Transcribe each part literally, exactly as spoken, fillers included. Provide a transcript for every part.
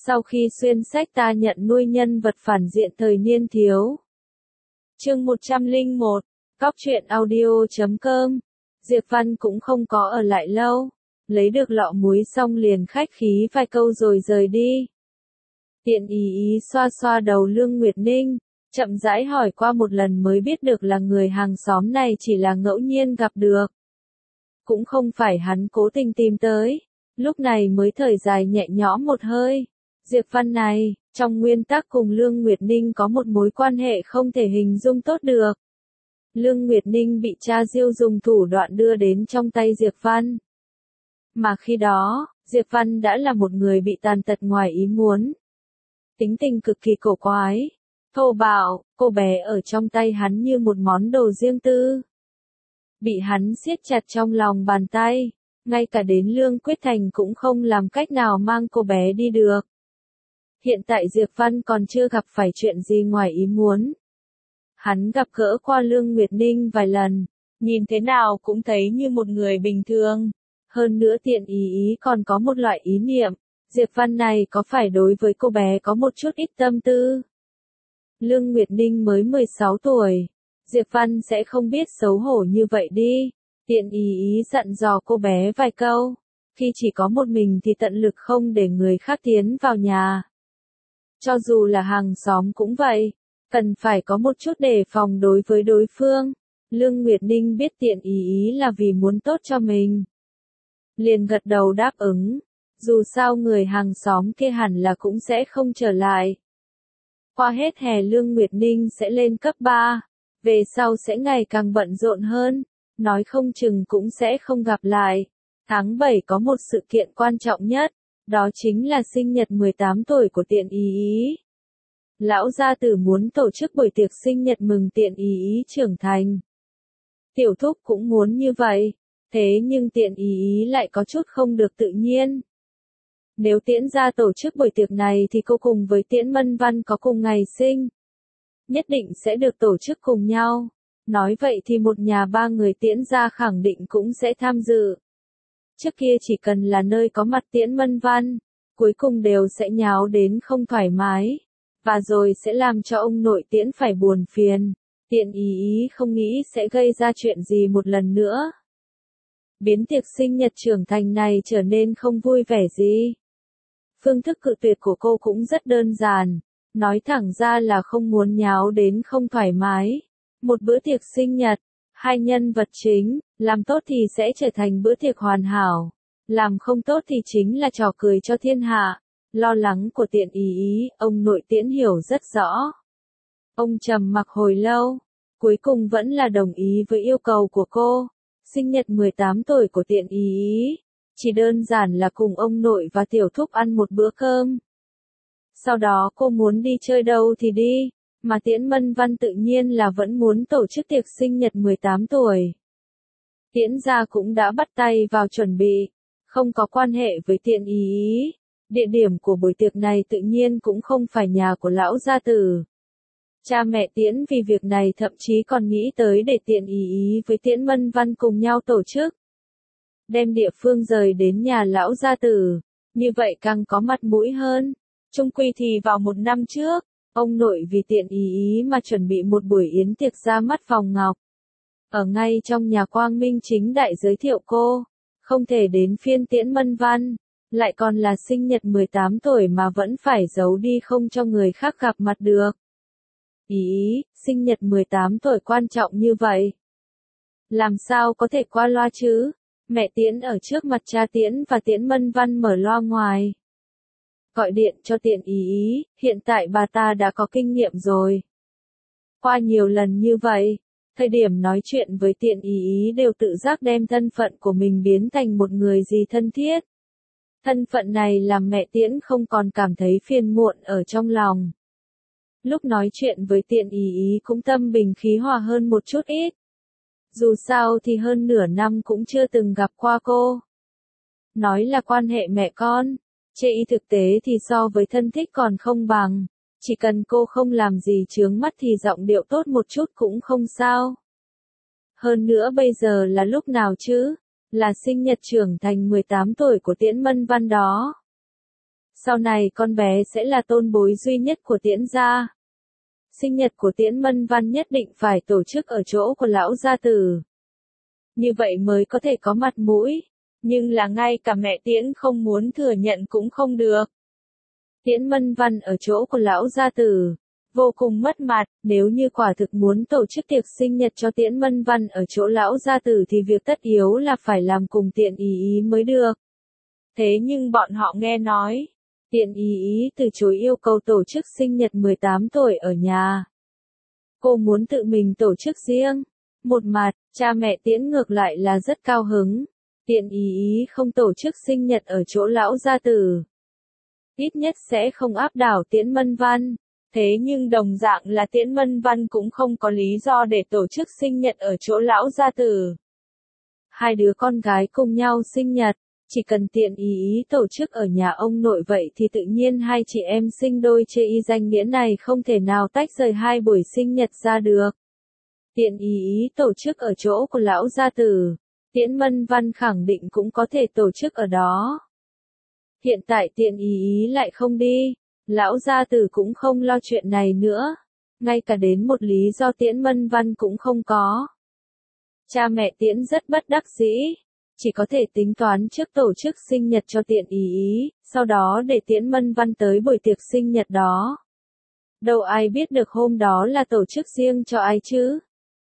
Sau khi xuyên sách ta nhận nuôi nhân vật phản diện thời niên thiếu. Chương một trăm lẻ một, Cóc truyện audio chấm com. Diệp Văn cũng không có ở lại lâu, lấy được lọ muối xong liền khách khí vài câu rồi rời đi. Tiện ý ý xoa xoa đầu Lương Nguyệt Ninh, chậm rãi hỏi qua một lần mới biết được là người hàng xóm này chỉ là ngẫu nhiên gặp được. Cũng không phải hắn cố tình tìm tới, lúc này mới thở dài nhẹ nhõm một hơi. Diệp Văn này, trong nguyên tắc cùng Lương Nguyệt Ninh có một mối quan hệ không thể hình dung tốt được. Lương Nguyệt Ninh bị cha Diêu dùng thủ đoạn đưa đến trong tay Diệp Văn. Mà khi đó, Diệp Văn đã là một người bị tàn tật ngoài ý muốn. Tính tình cực kỳ cổ quái, thô bạo, cô bé ở trong tay hắn như một món đồ riêng tư. Bị hắn siết chặt trong lòng bàn tay, ngay cả đến Lương Quyết Thành cũng không làm cách nào mang cô bé đi được. Hiện tại Diệp Văn còn chưa gặp phải chuyện gì ngoài ý muốn. Hắn gặp gỡ qua Lương Nguyệt Ninh vài lần, nhìn thế nào cũng thấy như một người bình thường. Hơn nữa tiện ý ý còn có một loại ý niệm, Diệp Văn này có phải đối với cô bé có một chút ít tâm tư. Lương Nguyệt Ninh mới mười sáu tuổi, Diệp Văn sẽ không biết xấu hổ như vậy đi. Tiện ý ý dặn dò cô bé vài câu, khi chỉ có một mình thì tận lực không để người khác tiến vào nhà. Cho dù là hàng xóm cũng vậy, cần phải có một chút đề phòng đối với đối phương. Lương Nguyệt Ninh biết tiện ý ý là vì muốn tốt cho mình, liền gật đầu đáp ứng, dù sao người hàng xóm kia hẳn là cũng sẽ không trở lại. Qua hết hè Lương Nguyệt Ninh sẽ lên cấp ba, về sau sẽ ngày càng bận rộn hơn, nói không chừng cũng sẽ không gặp lại. Tháng bảy có một sự kiện quan trọng nhất, đó chính là sinh nhật mười tám tuổi của tiện ý ý. Lão gia tử muốn tổ chức buổi tiệc sinh nhật mừng tiện ý ý trưởng thành. Tiểu thúc cũng muốn như vậy, thế nhưng tiện ý ý lại có chút không được tự nhiên. Nếu Tiễn gia tổ chức buổi tiệc này thì cô cùng với Tiễn Mân Văn có cùng ngày sinh. Nhất định sẽ được tổ chức cùng nhau. Nói vậy thì một nhà ba người Tiễn gia khẳng định cũng sẽ tham dự. Trước kia chỉ cần là nơi có mặt Tiễn Mân Văn, cuối cùng đều sẽ nháo đến không thoải mái. Và rồi sẽ làm cho ông nội Tiễn phải buồn phiền. Tiện ý ý không nghĩ sẽ gây ra chuyện gì một lần nữa. Biến tiệc sinh nhật trưởng thành này trở nên không vui vẻ gì. Phương thức cự tuyệt của cô cũng rất đơn giản, nói thẳng ra là không muốn nháo đến không thoải mái. Một bữa tiệc sinh nhật, hai nhân vật chính, làm tốt thì sẽ trở thành bữa tiệc hoàn hảo, làm không tốt thì chính là trò cười cho thiên hạ. Lo lắng của tiện ý ý, ông nội Tiễn hiểu rất rõ. Ông trầm mặc hồi lâu, cuối cùng vẫn là đồng ý với yêu cầu của cô. Sinh nhật mười tám tuổi của tiện ý ý, chỉ đơn giản là cùng ông nội và tiểu thúc ăn một bữa cơm. Sau đó cô muốn đi chơi đâu thì đi, mà Tiễn Mân Văn tự nhiên là vẫn muốn tổ chức tiệc sinh nhật mười tám tuổi. Tiễn gia cũng đã bắt tay vào chuẩn bị, không có quan hệ với tiện ý ý. Địa điểm của buổi tiệc này tự nhiên cũng không phải nhà của lão gia tử. Cha mẹ Tiễn vì việc này thậm chí còn nghĩ tới để tiện ý ý với Tiễn Mân Văn cùng nhau tổ chức. Đem địa phương rời đến nhà lão gia tử, như vậy càng có mặt mũi hơn. Chung quy thì vào một năm trước, ông nội vì tiện ý ý mà chuẩn bị một buổi yến tiệc ra mắt phòng ngọc. Ở ngay trong nhà quang minh chính đại giới thiệu cô, không thể đến phiên Tiễn Mân Văn. Lại còn là sinh nhật mười tám tuổi mà vẫn phải giấu đi không cho người khác gặp mặt được. Ý, sinh nhật mười tám tuổi quan trọng như vậy. Làm sao có thể qua loa chứ? Mẹ Tiễn ở trước mặt cha Tiễn và Tiễn Mân Văn mở loa ngoài. Gọi điện cho tiện ý ý, hiện tại bà ta đã có kinh nghiệm rồi. Qua nhiều lần như vậy, thời điểm nói chuyện với tiện ý ý đều tự giác đem thân phận của mình biến thành một người gì thân thiết. Thân phận này làm mẹ Tiễn không còn cảm thấy phiền muộn ở trong lòng. Lúc nói chuyện với tiện ý ý cũng tâm bình khí hòa hơn một chút ít. Dù sao thì hơn nửa năm cũng chưa từng gặp qua cô. Nói là quan hệ mẹ con, trên ý thực tế thì so với thân thích còn không bằng. Chỉ cần cô không làm gì chướng mắt thì giọng điệu tốt một chút cũng không sao. Hơn nữa bây giờ là lúc nào chứ? Là sinh nhật trưởng thành mười tám tuổi của Tiễn Mân Văn đó. Sau này con bé sẽ là tôn bối duy nhất của Tiễn gia. Sinh nhật của Tiễn Mân Văn nhất định phải tổ chức ở chỗ của lão gia tử. Như vậy mới có thể có mặt mũi. Nhưng là ngay cả mẹ Tiễn không muốn thừa nhận cũng không được. Tiễn Mân Văn ở chỗ của lão gia tử. Vô cùng mất mặt, nếu như quả thực muốn tổ chức tiệc sinh nhật cho Tiễn Mân Văn ở chỗ lão gia tử thì việc tất yếu là phải làm cùng Tiện Ý Ý mới được. Thế nhưng bọn họ nghe nói, Tiện Ý Ý từ chối yêu cầu tổ chức sinh nhật mười tám tuổi ở nhà. Cô muốn tự mình tổ chức riêng. Một mặt, cha mẹ Tiễn ngược lại là rất cao hứng. Tiện Ý Ý không tổ chức sinh nhật ở chỗ lão gia tử. Ít nhất sẽ không áp đảo Tiễn Mân Văn. Thế nhưng đồng dạng là Tiễn Mân Văn cũng không có lý do để tổ chức sinh nhật ở chỗ lão gia tử. Hai đứa con gái cùng nhau sinh nhật, chỉ cần Tiện Ý Ý tổ chức ở nhà ông nội vậy thì tự nhiên hai chị em sinh đôi chê y danh nghĩa này không thể nào tách rời hai buổi sinh nhật ra được. Tiện Ý Ý tổ chức ở chỗ của lão gia tử, Tiễn Mân Văn khẳng định cũng có thể tổ chức ở đó. Hiện tại Tiện Ý Ý lại không đi. Lão gia tử cũng không lo chuyện này nữa. Ngay cả đến một lý do Tiễn Mân Văn cũng không có. Cha mẹ Tiễn rất bất đắc dĩ. Chỉ có thể tính toán trước tổ chức sinh nhật cho Tiện Ý Ý, sau đó để Tiễn Mân Văn tới buổi tiệc sinh nhật đó. Đâu ai biết được hôm đó là tổ chức riêng cho ai chứ.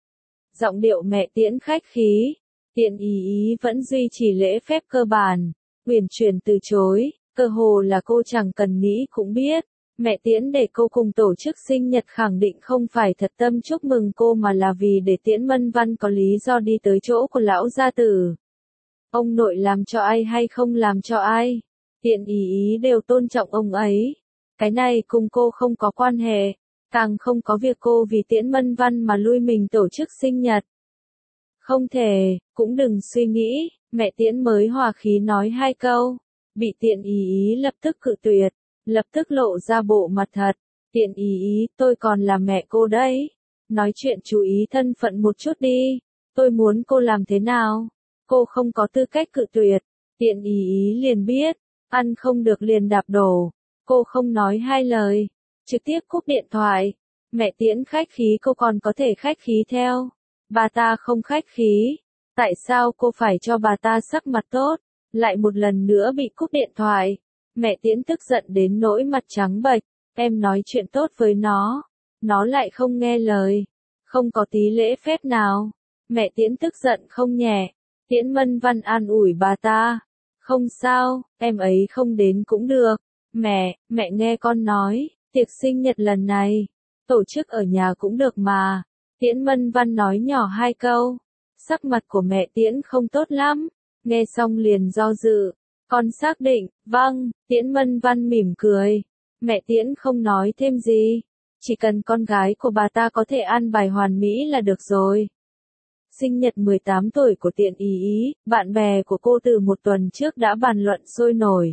Giọng điệu mẹ Tiễn khách khí. Tiện Ý Ý vẫn duy trì lễ phép cơ bản. Uyển chuyển từ chối. Cơ hồ là cô chẳng cần nghĩ cũng biết, mẹ Tiễn để cô cùng tổ chức sinh nhật khẳng định không phải thật tâm chúc mừng cô mà là vì để Tiễn Mân Văn có lý do đi tới chỗ của lão gia tử. Ông nội làm cho ai hay không làm cho ai, Tiện Ý Ý đều tôn trọng ông ấy. Cái này cùng cô không có quan hệ, càng không có việc cô vì Tiễn Mân Văn mà lui mình tổ chức sinh nhật. Không thể, cũng đừng suy nghĩ, mẹ Tiễn mới hòa khí nói hai câu. Bị Tiện Ý Ý lập tức cự tuyệt, lập tức lộ ra bộ mặt thật. Tiện Ý Ý, tôi còn là mẹ cô đấy. Nói chuyện chú ý thân phận một chút đi. Tôi muốn cô làm thế nào? Cô không có tư cách cự tuyệt. Tiện Ý Ý liền biết, ăn không được liền đạp đổ. Cô không nói hai lời, trực tiếp cúp điện thoại. Mẹ Tiễn khách khí cô còn có thể khách khí theo. Bà ta không khách khí. Tại sao cô phải cho bà ta sắc mặt tốt? Lại một lần nữa bị cúp điện thoại. Mẹ Tiễn tức giận đến nỗi mặt trắng bệch. Em nói chuyện tốt với nó. Nó lại không nghe lời. Không có tí lễ phép nào. Mẹ Tiễn tức giận không nhẹ. Tiễn Mân Văn an ủi bà ta. Không sao, em ấy không đến cũng được. Mẹ, mẹ nghe con nói, tiệc sinh nhật lần này, tổ chức ở nhà cũng được mà. Tiễn Mân Văn nói nhỏ hai câu. Sắc mặt của mẹ Tiễn không tốt lắm. Nghe xong liền do dự. Con xác định, vâng, Tiễn Mân Văn mỉm cười. Mẹ Tiễn không nói thêm gì. Chỉ cần con gái của bà ta có thể an bài hoàn mỹ là được rồi. Sinh nhật mười tám tuổi của Tiện Ý Ý, bạn bè của cô từ một tuần trước đã bàn luận sôi nổi.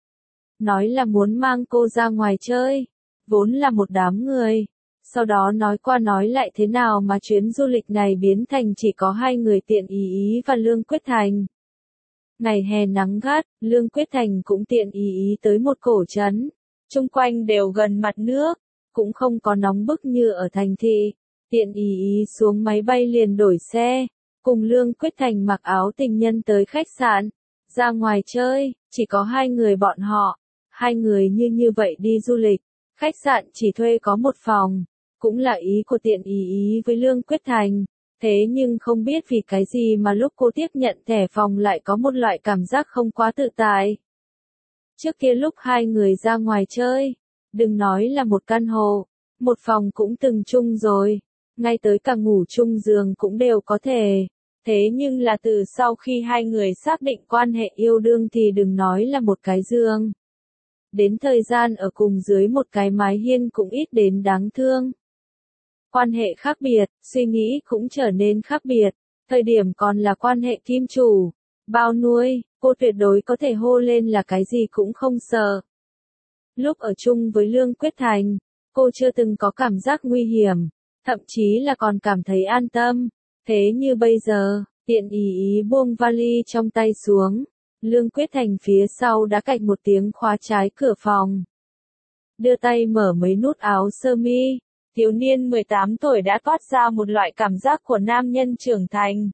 Nói là muốn mang cô ra ngoài chơi. Vốn là một đám người. Sau đó nói qua nói lại thế nào mà chuyến du lịch này biến thành chỉ có hai người Tiện Ý Ý và Lương Quyết Thành. Ngày hè nắng gắt, Lương Quyết Thành cũng Tiện Ý Ý tới một cổ trấn. Chung quanh đều gần mặt nước, cũng không có nóng bức như ở thành thị. Tiện Ý Ý xuống máy bay liền đổi xe, cùng Lương Quyết Thành mặc áo tình nhân tới khách sạn, ra ngoài chơi, chỉ có hai người bọn họ. Hai người như như vậy đi du lịch, khách sạn chỉ thuê có một phòng, cũng là ý của Tiện Ý Ý với Lương Quyết Thành. Thế nhưng không biết vì cái gì mà lúc cô tiếp nhận thẻ phòng lại có một loại cảm giác không quá tự tại. Trước kia lúc hai người ra ngoài chơi, đừng nói là một căn hộ, một phòng cũng từng chung rồi, ngay tới cả ngủ chung giường cũng đều có thể. Thế nhưng là từ sau khi hai người xác định quan hệ yêu đương thì đừng nói là một cái giường. Đến thời gian ở cùng dưới một cái mái hiên cũng ít đến đáng thương. Quan hệ khác biệt, suy nghĩ cũng trở nên khác biệt. Thời điểm còn là quan hệ kim chủ, bao nuôi, cô tuyệt đối có thể hô lên là cái gì cũng không sợ. Lúc ở chung với Lương Quyết Thành, cô chưa từng có cảm giác nguy hiểm, thậm chí là còn cảm thấy an tâm. Thế như bây giờ, Tiện Ý Ý buông vali trong tay xuống, Lương Quyết Thành phía sau đã cạch một tiếng khóa trái cửa phòng. Đưa tay mở mấy nút áo sơ mi, thiếu niên mười tám tuổi đã toát ra một loại cảm giác của nam nhân trưởng thành.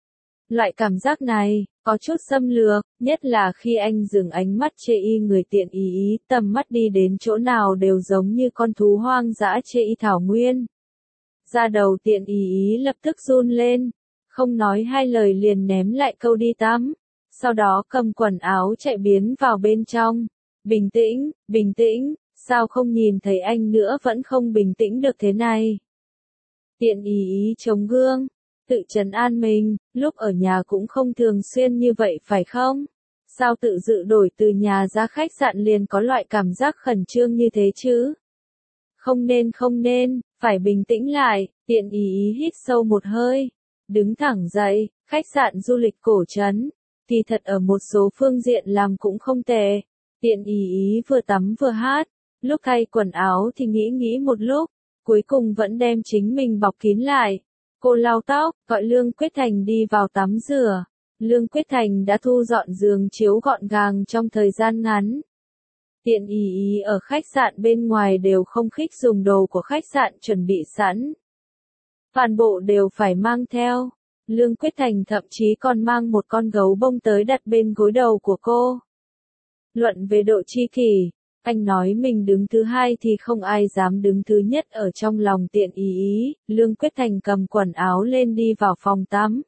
Loại cảm giác này, có chút xâm lược, nhất là khi anh dừng ánh mắt chê y người tiện ý ý, tầm mắt đi đến chỗ nào đều giống như con thú hoang dã chê y thảo nguyên. Da đầu tiện ý ý lập tức run lên, không nói hai lời liền ném lại câu đi tắm, sau đó cầm quần áo chạy biến vào bên trong. Bình tĩnh, bình tĩnh, sao không nhìn thấy anh nữa vẫn không bình tĩnh được thế này. Tiện ý ý chống gương, tự trấn an mình, lúc ở nhà cũng không thường xuyên như vậy phải không? Sao tự dự đổi từ nhà ra khách sạn liền có loại cảm giác khẩn trương như thế chứ? Không nên không nên, phải bình tĩnh lại, tiện ý ý hít sâu một hơi, đứng thẳng dậy, khách sạn du lịch cổ trấn, thì thật ở một số phương diện làm cũng không tệ. Tiện ý ý vừa tắm vừa hát, lúc thay quần áo thì nghĩ nghĩ một lúc, cuối cùng vẫn đem chính mình bọc kín lại. Cô lau tóc, gọi Lương Quyết Thành đi vào tắm rửa. Lương Quyết Thành đã thu dọn giường chiếu gọn gàng trong thời gian ngắn. Tiện ý ý ở khách sạn bên ngoài đều không khích dùng đồ của khách sạn chuẩn bị sẵn. Toàn bộ đều phải mang theo. Lương Quyết Thành thậm chí còn mang một con gấu bông tới đặt bên gối đầu của cô. Luận về độ chi kỷ, anh nói mình đứng thứ hai thì không ai dám đứng thứ nhất ở trong lòng tiện ý ý. Lương Quyết Thành cầm quần áo lên đi vào phòng tắm.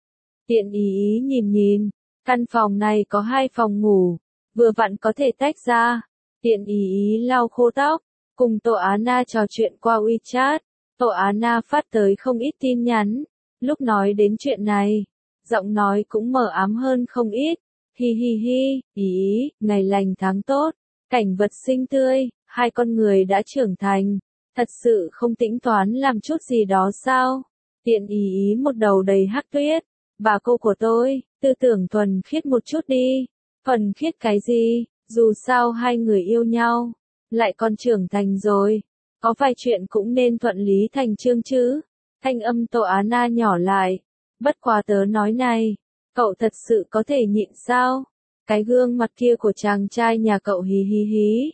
Tiện ý ý nhìn nhìn, căn phòng này có hai phòng ngủ, vừa vặn có thể tách ra. Tiện ý ý lau khô tóc, cùng Tô Á Na trò chuyện qua WeChat. Tô Á Na phát tới không ít tin nhắn, lúc nói đến chuyện này, giọng nói cũng mờ ám hơn không ít. Hi hi hi, ý ý, ngày lành tháng tốt, cảnh vật xinh tươi, hai con người đã trưởng thành, thật sự không tính toán làm chút gì đó sao? Tiện ý ý một đầu đầy hắc tuyết, bà cô của tôi, tư tưởng thuần khiết một chút đi. Thuần khiết cái gì, dù sao hai người yêu nhau, lại còn trưởng thành rồi, có vài chuyện cũng nên thuận lý thành chương chứ. Thanh âm Tô Á Na nhỏ lại, bất quá tớ nói này, cậu thật sự có thể nhịn sao? Cái gương mặt kia của chàng trai nhà cậu hí hí hí.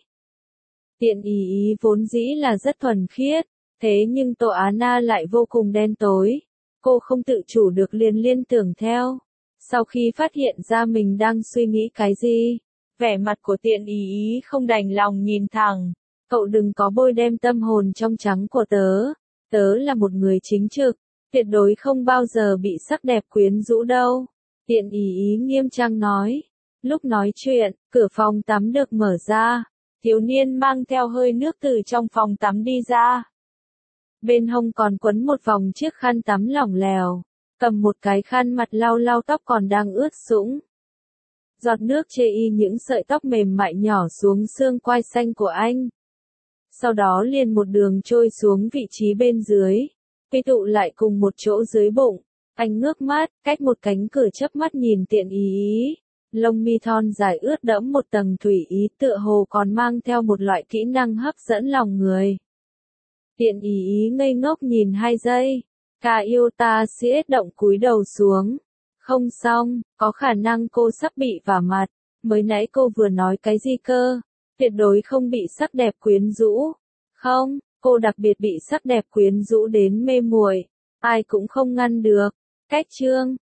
Tiện ý ý vốn dĩ là rất thuần khiết, thế nhưng Tô Á Na lại vô cùng đen tối. Cô không tự chủ được liền liên tưởng theo. Sau khi phát hiện ra mình đang suy nghĩ cái gì, vẻ mặt của tiện ý ý không đành lòng nhìn thẳng. Cậu đừng có bôi đêm tâm hồn trong trắng của tớ. Tớ là một người chính trực, tuyệt đối không bao giờ bị sắc đẹp quyến rũ đâu. Tiện ý ý nghiêm trang nói. Lúc nói chuyện, cửa phòng tắm được mở ra. Thiếu niên mang theo hơi nước từ trong phòng tắm đi ra. Bên hông còn quấn một vòng chiếc khăn tắm lỏng lẻo, cầm một cái khăn mặt lau lau tóc còn đang ướt sũng. Giọt nước chê y những sợi tóc mềm mại nhỏ xuống xương quai xanh của anh. Sau đó liền một đường trôi xuống vị trí bên dưới, quy tụ lại cùng một chỗ dưới bụng. Anh ngước mắt, cách một cánh cửa chớp mắt nhìn tiện ý ý. Lông mi thon dài ướt đẫm một tầng thủy ý tựa hồ còn mang theo một loại kỹ năng hấp dẫn lòng người. Tiện ý ý ngây ngốc nhìn hai giây. Ca yêu ta siết động cúi đầu xuống. Không xong, có khả năng cô sắp bị vả mặt. Mới nãy cô vừa nói cái gì cơ? Tuyệt đối không bị sắc đẹp quyến rũ. Không, cô đặc biệt bị sắc đẹp quyến rũ đến mê muội. Ai cũng không ngăn được. Cách chương